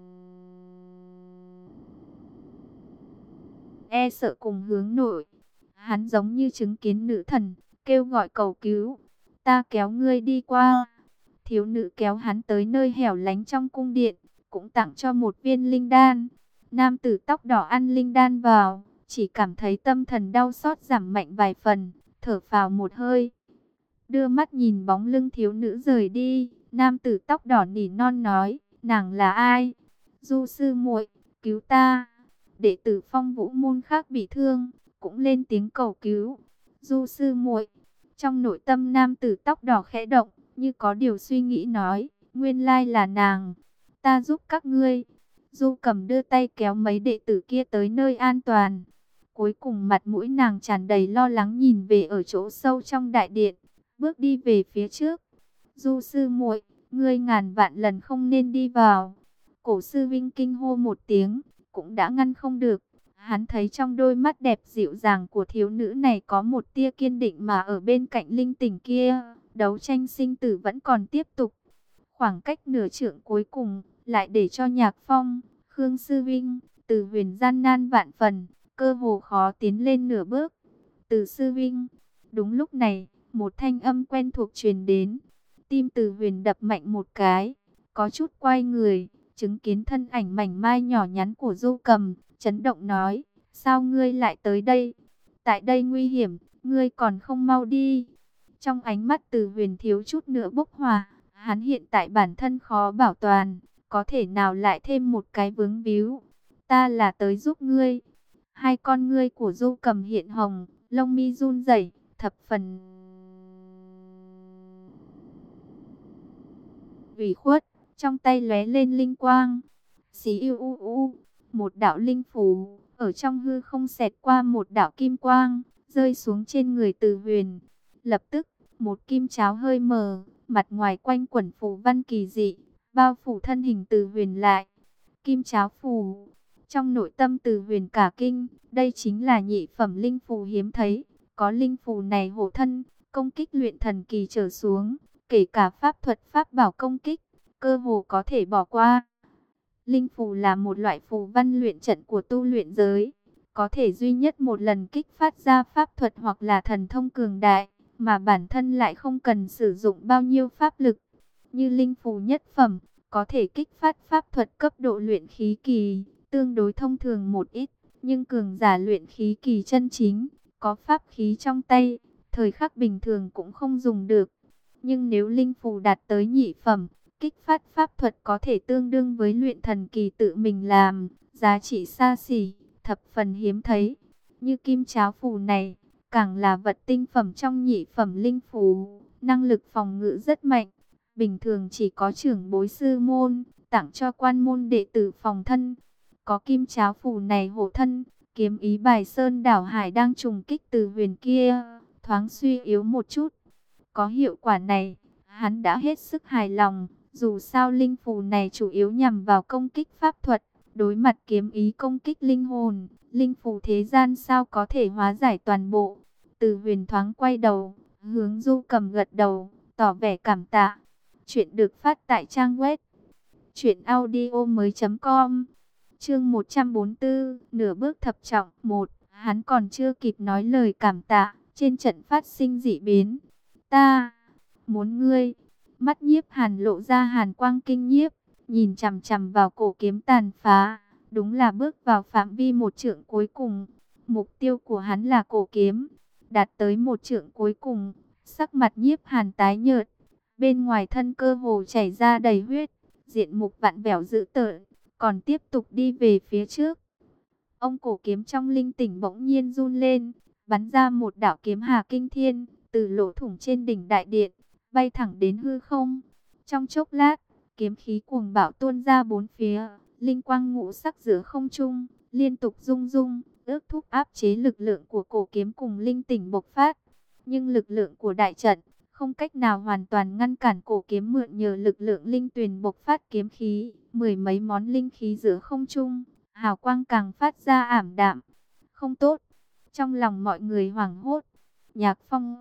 e sợ cùng hướng nội. Hắn giống như chứng kiến nữ thần, kêu gọi cầu cứu. Ta kéo ngươi đi qua. Thiếu nữ kéo hắn tới nơi hẻo lánh trong cung điện, cũng tặng cho một viên linh đan. Nam tử tóc đỏ ăn linh đan vào, chỉ cảm thấy tâm thần đau xót giảm mạnh vài phần, thở phào một hơi. Đưa mắt nhìn bóng lưng thiếu nữ rời đi, nam tử tóc đỏ nỉ non nói, nàng là ai? Du sư muội, cứu ta. Đệ tử Phong Vũ môn khác bị thương, cũng lên tiếng cầu cứu. Du sư muội. Trong nội tâm nam tử tóc đỏ khẽ động, như có điều suy nghĩ nói, nguyên lai là nàng. Ta giúp các ngươi. Du Cầm đưa tay kéo mấy đệ tử kia tới nơi an toàn. Cuối cùng mặt mũi nàng tràn đầy lo lắng nhìn về ở chỗ sâu trong đại điện, bước đi về phía trước. Du sư muội, ngươi ngàn vạn lần không nên đi vào. Cổ sư Vinh kinh hô một tiếng, cũng đã ngăn không được. Hắn thấy trong đôi mắt đẹp dịu dàng của thiếu nữ này có một tia kiên định, mà ở bên cạnh linh tỉnh kia, đấu tranh sinh tử vẫn còn tiếp tục. Khoảng cách nửa trượng cuối cùng, lại để cho Nhạc Phong, Khương Sư Vinh, Từ Huyền gian nan vạn phần, cơ hồ khó tiến lên nửa bước. Từ Sư Vinh. Đúng lúc này, một thanh âm quen thuộc truyền đến. Tim Từ Huyền đập mạnh một cái, có chút quay người, chứng kiến thân ảnh mảnh mai nhỏ nhắn của Du Cầm, chấn động nói, sao ngươi lại tới đây? Tại đây nguy hiểm, ngươi còn không mau đi. Trong ánh mắt Từ Huyền thiếu chút nữa bốc hỏa, hắn hiện tại bản thân khó bảo toàn, có thể nào lại thêm một cái vướng víu. Ta là tới giúp ngươi. Hai con ngươi của Du Cầm hiện hồng, lông mi run rẩy, thập phần ủy khuất, trong tay lóe lên linh quang. Xí u u u, một đạo linh phù ở trong hư không xẹt qua một đạo kim quang, rơi xuống trên người Từ Huyền. Lập tức, một kim cháo hơi mờ, mặt ngoài quanh quẩn phù văn kỳ dị, bao phủ thân hình Từ Huyền lại. Kim cháo phù. Trong nội tâm Từ Huyền cả kinh, đây chính là nhị phẩm linh phù hiếm thấy, có linh phù này hộ thân, công kích luyện thần kỳ trở xuống, kể cả pháp thuật pháp bảo công kích, cơ hồ có thể bỏ qua. Linh phù là một loại phù văn luyện trận của tu luyện giới, có thể duy nhất một lần kích phát ra pháp thuật hoặc là thần thông cường đại, mà bản thân lại không cần sử dụng bao nhiêu pháp lực. Như linh phù nhất phẩm, có thể kích phát pháp thuật cấp độ luyện khí kỳ, tương đối thông thường một ít, nhưng cường giả luyện khí kỳ chân chính, có pháp khí trong tay, thời khắc bình thường cũng không dùng được. Nhưng nếu linh phù đạt tới nhị phẩm, kích phát pháp thuật có thể tương đương với luyện thần kỳ tự mình làm, giá trị xa xỉ, thập phần hiếm thấy. Như kim cháo phù này, càng là vật tinh phẩm trong nhị phẩm linh phù, năng lực phòng ngự rất mạnh, bình thường chỉ có trưởng bối sư môn, tặng cho quan môn đệ tử phòng thân. Có kim cháo phù này hộ thân, kiếm ý bài sơn đảo hải đang trùng kích Từ Huyền kia, thoáng suy yếu một chút. Có hiệu quả này, hắn đã hết sức hài lòng, dù sao linh phù này chủ yếu nhằm vào công kích pháp thuật, đối mặt kiếm ý công kích linh hồn, linh phù thế gian sao có thể hóa giải toàn bộ. Từ Huyền thoáng quay đầu, hướng Du Cầm gật đầu, tỏ vẻ cảm tạ. Chuyện được phát tại trang web truyện audio mới.com. Chương một trăm bốn mươi tư, nửa bước thập trọng. Một, hắn còn chưa kịp nói lời cảm tạ, trên trận phát sinh dị biến. Ta muốn ngươi. Mắt Nhiếp Hàn lộ ra hàn quang kinh nhiếp, nhìn chằm chằm vào cổ kiếm tàn phá, đúng là bước vào phạm vi một trượng cuối cùng. Mục tiêu của hắn là cổ kiếm, đạt tới một trượng cuối cùng, sắc mặt Nhiếp Hàn tái nhợt, bên ngoài thân cơ hồ chảy ra đầy huyết, diện mục vặn vẹo dữ tợn, còn tiếp tục đi về phía trước. Ông cổ kiếm trong linh tỉnh bỗng nhiên run lên, bắn ra một đạo kiếm hà kinh thiên, từ lỗ thủng trên đỉnh đại điện, bay thẳng đến hư không. Trong chốc lát, kiếm khí cuồng bạo tuôn ra bốn phía, linh quang ngũ sắc giữa không trung, liên tục rung rung, ước thúc áp chế lực lượng của cổ kiếm cùng linh tỉnh bộc phát. Nhưng lực lượng của đại trận không cách nào hoàn toàn ngăn cản cổ kiếm mượn nhờ lực lượng linh tuyền bộc phát kiếm khí, mười mấy món linh khí giữa không trung, hào quang càng phát ra ảm đạm. Không tốt, trong lòng mọi người hoảng hốt. Nhạc Phong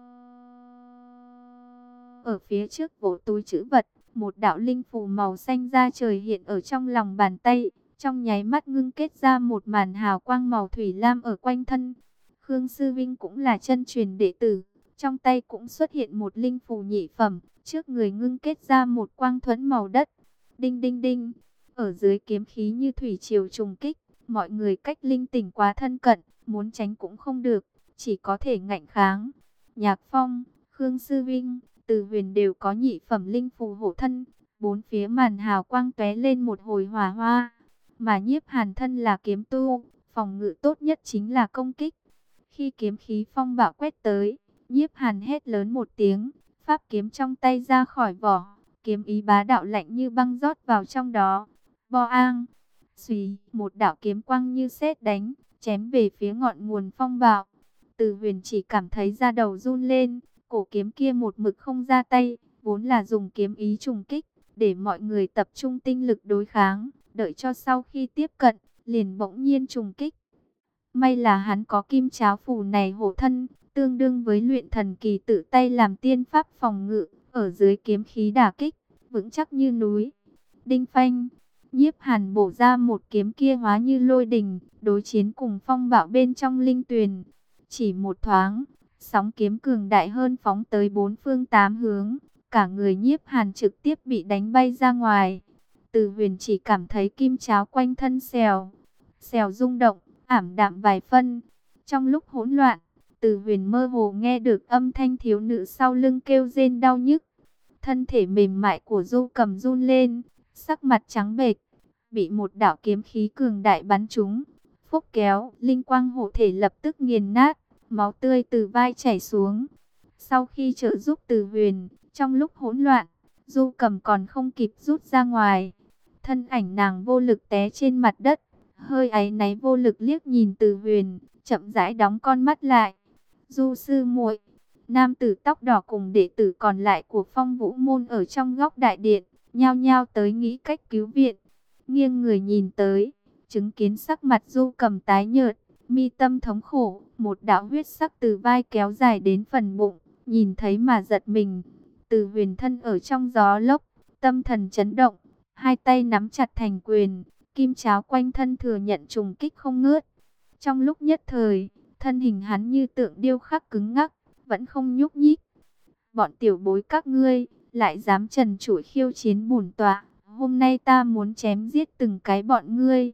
ở phía trước vỗ túi trữ vật, một đạo linh phù màu xanh da trời hiện ở trong lòng bàn tay, trong nháy mắt ngưng kết ra một màn hào quang màu thủy lam ở quanh thân. Khương Sư Vinh cũng là chân truyền đệ tử, trong tay cũng xuất hiện một linh phù nhị phẩm, trước người ngưng kết ra một quang thuẫn màu đất. Đinh đinh đinh, ở dưới kiếm khí như thủy triều trùng kích, mọi người cách linh tỉnh quá thân cận, muốn tránh cũng không được, chỉ có thể ngạnh kháng. Nhạc Phong, Khương Sư Vinh, Từ Huyền đều có nhị phẩm linh phù hộ thân, bốn phía màn hào quang tóe lên một hồi hỏa hoa. Mà Nhiếp Hàn thân là kiếm tu, phòng ngự tốt nhất chính là công kích. Khi kiếm khí phong bạo quét tới, Nhiếp Hàn hét lớn một tiếng, pháp kiếm trong tay ra khỏi vỏ, kiếm ý bá đạo lạnh như băng rót vào trong đó. Bo ang, xùy, một đạo kiếm quang như sét đánh, chém về phía ngọn nguồn phong bạo. Từ Huyền chỉ cảm thấy da đầu run lên, cổ kiếm kia một mực không ra tay, vốn là dùng kiếm ý trùng kích, để mọi người tập trung tinh lực đối kháng, đợi cho sau khi tiếp cận, liền bỗng nhiên trùng kích. May là hắn có kim cháo phù này hộ thân, tương đương với luyện thần kỳ tự tay làm tiên pháp phòng ngự, ở dưới kiếm khí đả kích, vững chắc như núi. Đinh phanh, Nhiếp Hàn bổ ra một kiếm kia hóa như lôi đình, đối chiến cùng phong bạo bên trong linh tuyền. Chỉ một thoáng, sóng kiếm cường đại hơn phóng tới bốn phương tám hướng, cả người Nhiếp Hàn trực tiếp bị đánh bay ra ngoài. Từ Huyền chỉ cảm thấy kim cháo quanh thân xèo, xèo rung động, ảm đạm vài phân. Trong lúc hỗn loạn, Từ Huyền mơ hồ nghe được âm thanh thiếu nữ sau lưng kêu rên đau nhức. Thân thể mềm mại của Du Cầm run lên, sắc mặt trắng bệch, bị một đạo kiếm khí cường đại bắn trúng. Phốc kéo, linh quang hộ thể lập tức nghiền nát, máu tươi từ vai chảy xuống. Sau khi trợ giúp Từ Huyền, trong lúc hỗn loạn, Du Cầm còn không kịp rút ra ngoài. Thân ảnh nàng vô lực té trên mặt đất, hơi áy náy vô lực liếc nhìn Từ Huyền, chậm rãi đóng con mắt lại. Du sư muội, nam tử tóc đỏ cùng đệ tử còn lại của Phong Vũ môn ở trong góc đại điện, nhao nhao tới nghĩ cách cứu viện. Nghiêng người nhìn tới, chứng kiến sắc mặt Du Cầm tái nhợt, mi tâm thống khổ, một đạo huyết sắc từ vai kéo dài đến phần bụng, nhìn thấy mà giật mình. Từ Huyền thân ở trong gió lốc, tâm thần chấn động, hai tay nắm chặt thành quyền, kim cháo quanh thân thừa nhận trùng kích không ngớt. Trong lúc nhất thời, thân hình hắn như tượng điêu khắc cứng ngắc, vẫn không nhúc nhích. Bọn tiểu bối các ngươi, lại dám trần trụi khiêu chiến bổn tọa, hôm nay ta muốn chém giết từng cái bọn ngươi.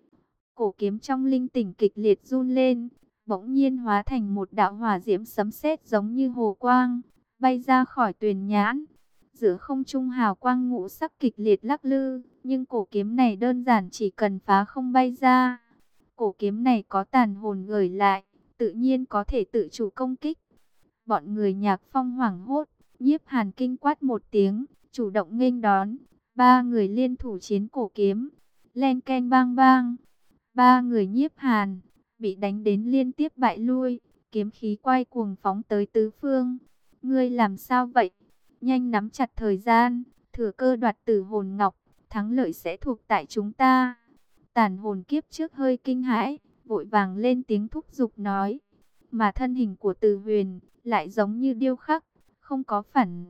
Cổ kiếm trong linh tỉnh kịch liệt run lên, bỗng nhiên hóa thành một đạo hỏa diễm sấm sét giống như hồ quang, bay ra khỏi tuyền nhãn. Giữa không trung hào quang ngũ sắc kịch liệt lắc lư, nhưng cổ kiếm này đơn giản chỉ cần phá không bay ra. Cổ kiếm này có tàn hồn gửi lại, tự nhiên có thể tự chủ công kích. Bọn người Nhạc Phong hoảng hốt, Nhiếp Hàn kinh quát một tiếng, chủ động nghênh đón. Ba người liên thủ chiến cổ kiếm, len ken bang bang. Ba người Nhiếp Hàn bị đánh đến liên tiếp bại lui, kiếm khí quay cuồng phóng tới tứ phương. Ngươi làm sao vậy? Nhanh nắm chặt thời gian, thừa cơ đoạt Tử Hồn Ngọc, thắng lợi sẽ thuộc tại chúng ta. Tàn hồn kiếp trước hơi kinh hãi, vội vàng lên tiếng thúc giục nói. Mà thân hình của Từ Huyền lại giống như điêu khắc, không có phản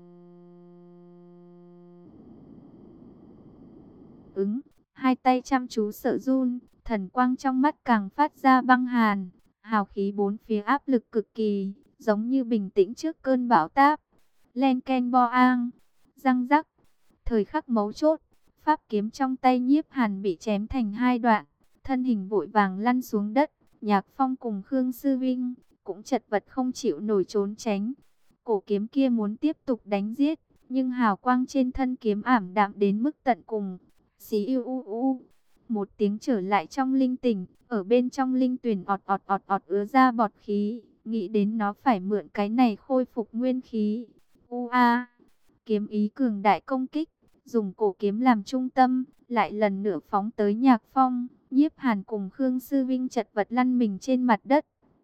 ứng, hai tay chăm chú sợ run, thần quang trong mắt càng phát ra băng hàn, hào khí bốn phía áp lực cực kỳ, giống như bình tĩnh trước cơn bão táp. Len ken bo ang, răng rắc, thời khắc mấu chốt, pháp kiếm trong tay Nhiếp Hàn bị chém thành hai đoạn, thân hình vội vàng lăn xuống đất. Nhạc Phong cùng Khương Sư Vinh cũng chật vật không chịu nổi trốn tránh. Cổ kiếm kia muốn tiếp tục đánh giết, nhưng hào quang trên thân kiếm ảm đạm đến mức tận cùng. Xí u u u, một tiếng trở lại trong linh tỉnh, ở bên trong linh tuyển ọt ọt ọt ọt ứa ra bọt khí, nghĩ đến nó phải mượn cái này khôi phục nguyên khí. U a, kiếm ý cường đại công kích, dùng cổ kiếm làm trung tâm, lại lần nữa phóng tới Nhạc Phong. Nhiếp Hàn cùng Khương Sư Vinh chật vật lăn mình trên mặt đất.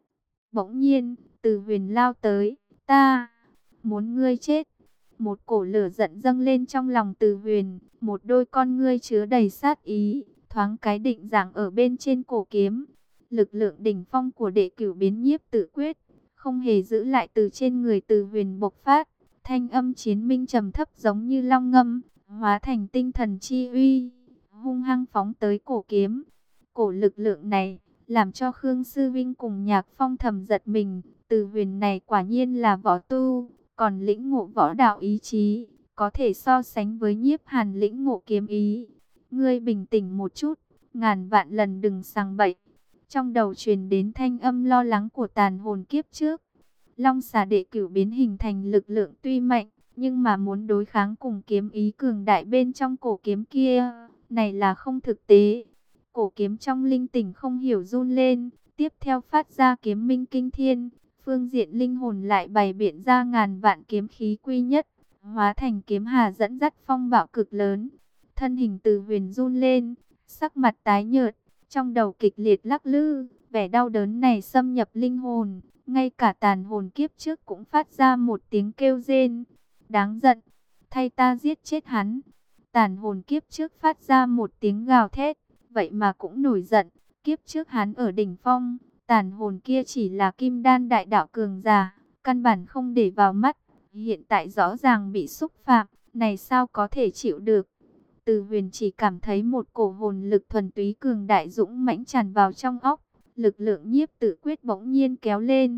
Bỗng nhiên, Từ Huyền lao tới, ta muốn ngươi chết. Một cổ lửa giận dâng lên trong lòng Từ Huyền, một đôi con ngươi chứa đầy sát ý, thoáng cái định dạng ở bên trên cổ kiếm. Lực lượng đỉnh phong của đệ cửu biến nhiếp tự quyết, không hề giữ lại từ trên người Từ Huyền bộc phát. Thanh âm chiến minh trầm thấp giống như long ngâm, hóa thành tinh thần chi uy, hung hăng phóng tới cổ kiếm. Cổ lực lượng này, làm cho Khương Sư Vinh cùng Nhạc Phong thầm giật mình. Từ Huyền này quả nhiên là võ tu, còn lĩnh ngộ võ đạo ý chí, có thể so sánh với Nhiếp Hàn lĩnh ngộ kiếm ý. Ngươi bình tĩnh một chút, ngàn vạn lần đừng sằng bậy. Trong đầu truyền đến thanh âm lo lắng của tàn hồn kiếp trước. Long xà đệ cửu biến hình thành lực lượng tuy mạnh, nhưng mà muốn đối kháng cùng kiếm ý cường đại bên trong cổ kiếm kia, này là không thực tế. Cổ kiếm trong linh tỉnh không hiểu run lên, tiếp theo phát ra kiếm minh kinh thiên. Phương diện linh hồn lại bày biện ra ngàn vạn kiếm khí quy nhất, hóa thành kiếm hà dẫn dắt phong bạo cực lớn. Thân hình Từ Huyền run lên, sắc mặt tái nhợt, trong đầu kịch liệt lắc lư, vẻ đau đớn này xâm nhập linh hồn. Ngay cả tàn hồn kiếp trước cũng phát ra một tiếng kêu rên. Đáng giận, thay ta giết chết hắn. Tàn hồn kiếp trước phát ra một tiếng gào thét, vậy mà cũng nổi giận. Kiếp trước hắn ở đỉnh phong, tàn hồn kia chỉ là kim đan đại đạo cường giả, căn bản không để vào mắt. Hiện tại rõ ràng bị xúc phạm, này sao có thể chịu được. Từ Huyền chỉ cảm thấy một cổ hồn lực thuần túy cường đại dũng mãnh tràn vào trong óc. Lực lượng nhiếp tự quyết bỗng nhiên kéo lên,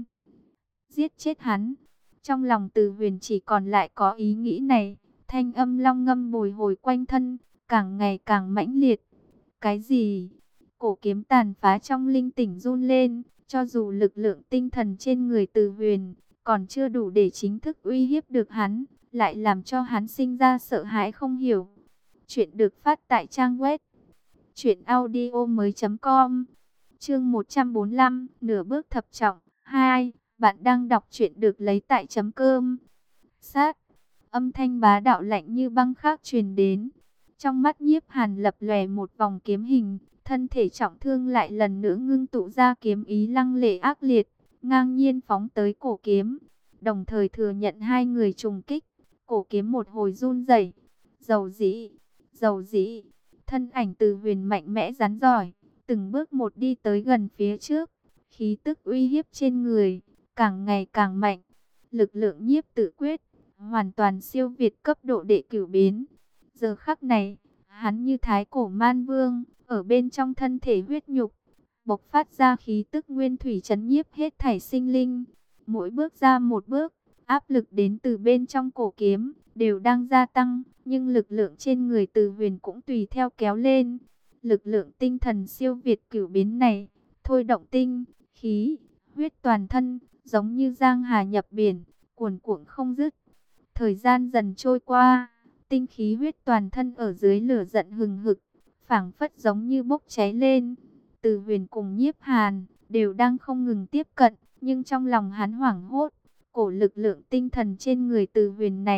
giết chết hắn. Trong lòng Từ Huyền chỉ còn lại có ý nghĩ này. Thanh âm long ngâm bồi hồi quanh thân, càng ngày càng mãnh liệt. Cái gì? Cổ kiếm tàn phá trong linh tỉnh run lên. Cho dù lực lượng tinh thần trên người Từ Huyền còn chưa đủ để chính thức uy hiếp được hắn, lại làm cho hắn sinh ra sợ hãi không hiểu. Chuyện được phát tại trang web truyện audio mới chấm com. Chương một trăm bốn mươi lăm, nửa bước thập trọng. hai. Bạn đang đọc truyện được lấy tại chấm cơm. Sát. Âm thanh bá đạo lạnh như băng khác truyền đến. Trong mắt Nhiếp Hàn lập lòe một vòng kiếm hình, thân thể trọng thương lại lần nữa ngưng tụ ra kiếm ý lăng lệ ác liệt, ngang nhiên phóng tới cổ kiếm. Đồng thời thừa nhận hai người trùng kích, cổ kiếm một hồi run rẩy. Dầu dĩ, dầu dĩ, thân ảnh Từ Huyền mạnh mẽ rắn giỏi, từng bước một đi tới gần phía trước, khí tức uy hiếp trên người càng ngày càng mạnh. Lực lượng nhiếp tự quyết hoàn toàn siêu việt cấp độ đệ cửu biến. Giờ khắc này, hắn như thái cổ man vương, ở bên trong thân thể huyết nhục, bộc phát ra khí tức nguyên thủy trấn nhiếp hết thảy sinh linh. Mỗi bước ra một bước, áp lực đến từ bên trong cổ kiếm đều đang gia tăng, nhưng lực lượng trên người Từ Huyền cũng tùy theo kéo lên. Lực lượng tinh thần siêu việt cửu biến này, thôi động tinh, khí, huyết toàn thân, giống như giang hà nhập biển, cuồn cuộn không dứt. Thời gian dần trôi qua, tinh khí huyết toàn thân ở dưới lửa giận hừng hực, phảng phất giống như bốc cháy lên. Từ Huyền cùng Nhiếp Hàn đều đang không ngừng tiếp cận, nhưng trong lòng hắn hoảng hốt. Cổ lực lượng tinh thần trên người Từ Huyền này,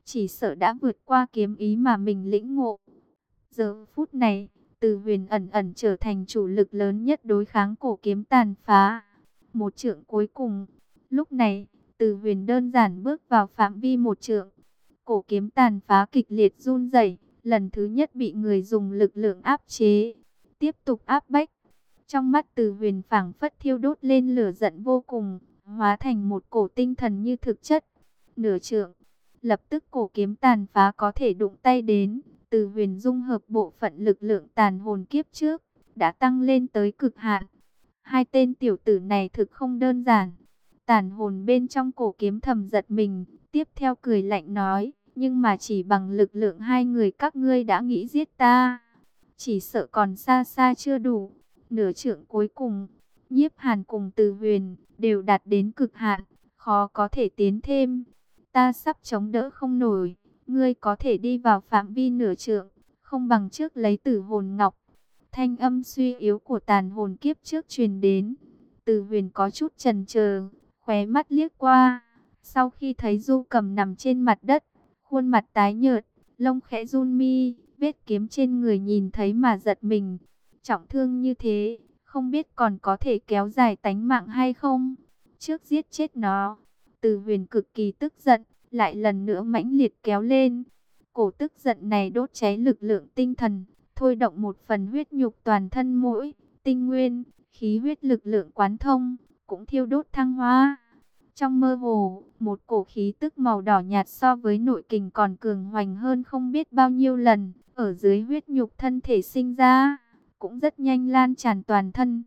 chỉ sợ đã vượt qua kiếm ý mà mình lĩnh ngộ. Giờ phút này, Từ Huyền ẩn ẩn trở thành chủ lực lớn nhất đối kháng cổ kiếm tàn phá. Một trượng cuối cùng, lúc này, Từ Huyền đơn giản bước vào phạm vi một trượng. Cổ kiếm tàn phá kịch liệt run rẩy, lần thứ nhất bị người dùng lực lượng áp chế, tiếp tục áp bách. Trong mắt Từ Huyền phảng phất thiêu đốt lên lửa giận vô cùng, hóa thành một cổ tinh thần như thực chất. Nửa trượng, lập tức cổ kiếm tàn phá có thể đụng tay đến. Từ Huyền dung hợp bộ phận lực lượng tàn hồn kiếp trước, đã tăng lên tới cực hạn. Hai tên tiểu tử này thực không đơn giản. Tàn hồn bên trong cổ kiếm thầm giật mình, tiếp theo cười lạnh nói, nhưng mà chỉ bằng lực lượng hai người các ngươi đã nghĩ giết ta, chỉ sợ còn xa xa chưa đủ. Nửa trượng cuối cùng, Nhiếp Hàn cùng Từ Huyền đều đạt đến cực hạn, khó có thể tiến thêm. Ta sắp chống đỡ không nổi, ngươi có thể đi vào phạm vi nửa trượng, không bằng trước lấy Tử Hồn Ngọc. Thanh âm suy yếu của tàn hồn kiếp trước truyền đến. Từ Huyền có chút chần chờ, khóe mắt liếc qua, sau khi thấy Du Cầm nằm trên mặt đất, khuôn mặt tái nhợt, lông khẽ run mi, vết kiếm trên người nhìn thấy mà giật mình. Trọng thương như thế, không biết còn có thể kéo dài tánh mạng hay không. Trước giết chết nó, Từ Huyền cực kỳ tức giận, lại lần nữa mãnh liệt kéo lên. Cổ tức giận này đốt cháy lực lượng tinh thần, thôi động một phần huyết nhục toàn thân mỗi, tinh nguyên, khí huyết lực lượng quán thông, cũng thiêu đốt thăng hoa. Trong mơ hồ, một cổ khí tức màu đỏ nhạt so với nội kình còn cường hoành hơn không biết bao nhiêu lần, ở dưới huyết nhục thân thể sinh ra, cũng rất nhanh lan tràn toàn thân.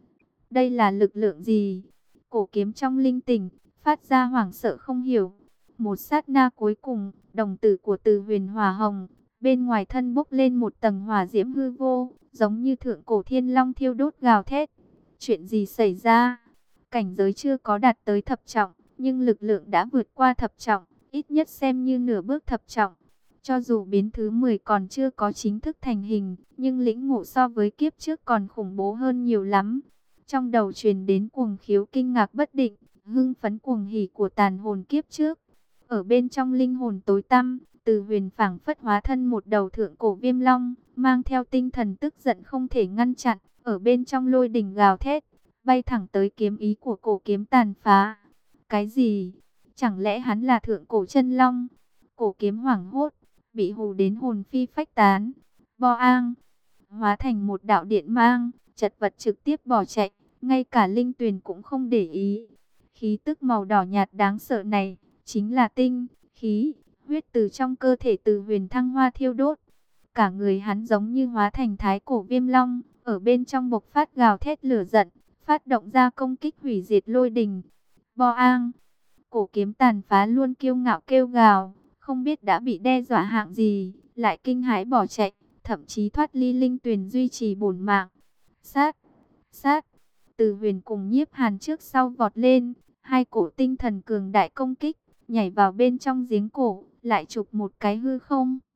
Đây là lực lượng gì? Cổ kiếm trong linh tỉnh, phát ra hoảng sợ không hiểu. Một sát na cuối cùng, đồng tử của Từ Huyền hỏa hồng, bên ngoài thân bốc lên một tầng hỏa diễm hư vô, giống như thượng cổ thiên long thiêu đốt gào thét. Chuyện gì xảy ra? Cảnh giới chưa có đạt tới thập trọng, nhưng lực lượng đã vượt qua thập trọng, ít nhất xem như nửa bước thập trọng. Cho dù biến thứ mười còn chưa có chính thức thành hình, nhưng lĩnh ngộ so với kiếp trước còn khủng bố hơn nhiều lắm. Trong đầu truyền đến cuồng khiếu kinh ngạc bất định, hưng phấn cuồng hỉ của tàn hồn kiếp trước. Ở bên trong linh hồn tối tăm, Từ Huyền phảng phất hóa thân một đầu thượng cổ viêm long, mang theo tinh thần tức giận không thể ngăn chặn, ở bên trong lôi đỉnh gào thét, bay thẳng tới kiếm ý của cổ kiếm tàn phá. Cái gì? Chẳng lẽ hắn là thượng cổ chân long? Cổ kiếm hoảng hốt, bị hù đến hồn phi phách tán. Bo ang, hóa thành một đạo điện mang, chật vật trực tiếp bỏ chạy, ngay cả linh tuyền cũng không để ý. Khí tức màu đỏ nhạt đáng sợ này, chính là tinh, khí, huyết từ trong cơ thể Từ Huyền thăng hoa thiêu đốt. Cả người hắn giống như hóa thành thái cổ viêm long, ở bên trong bộc phát gào thét lửa giận, phát động ra công kích hủy diệt lôi đình. Bo ang, cổ kiếm tàn phá luôn kiêu ngạo kêu gào, không biết đã bị đe dọa hạng gì, lại kinh hãi bỏ chạy, thậm chí thoát ly linh tuyền duy trì bổn mạng. Sát, sát, Từ Huyền cùng Nhiếp Hàn trước sau vọt lên, hai cổ tinh thần cường đại công kích, nhảy vào bên trong giếng cổ, lại chụp một cái hư không.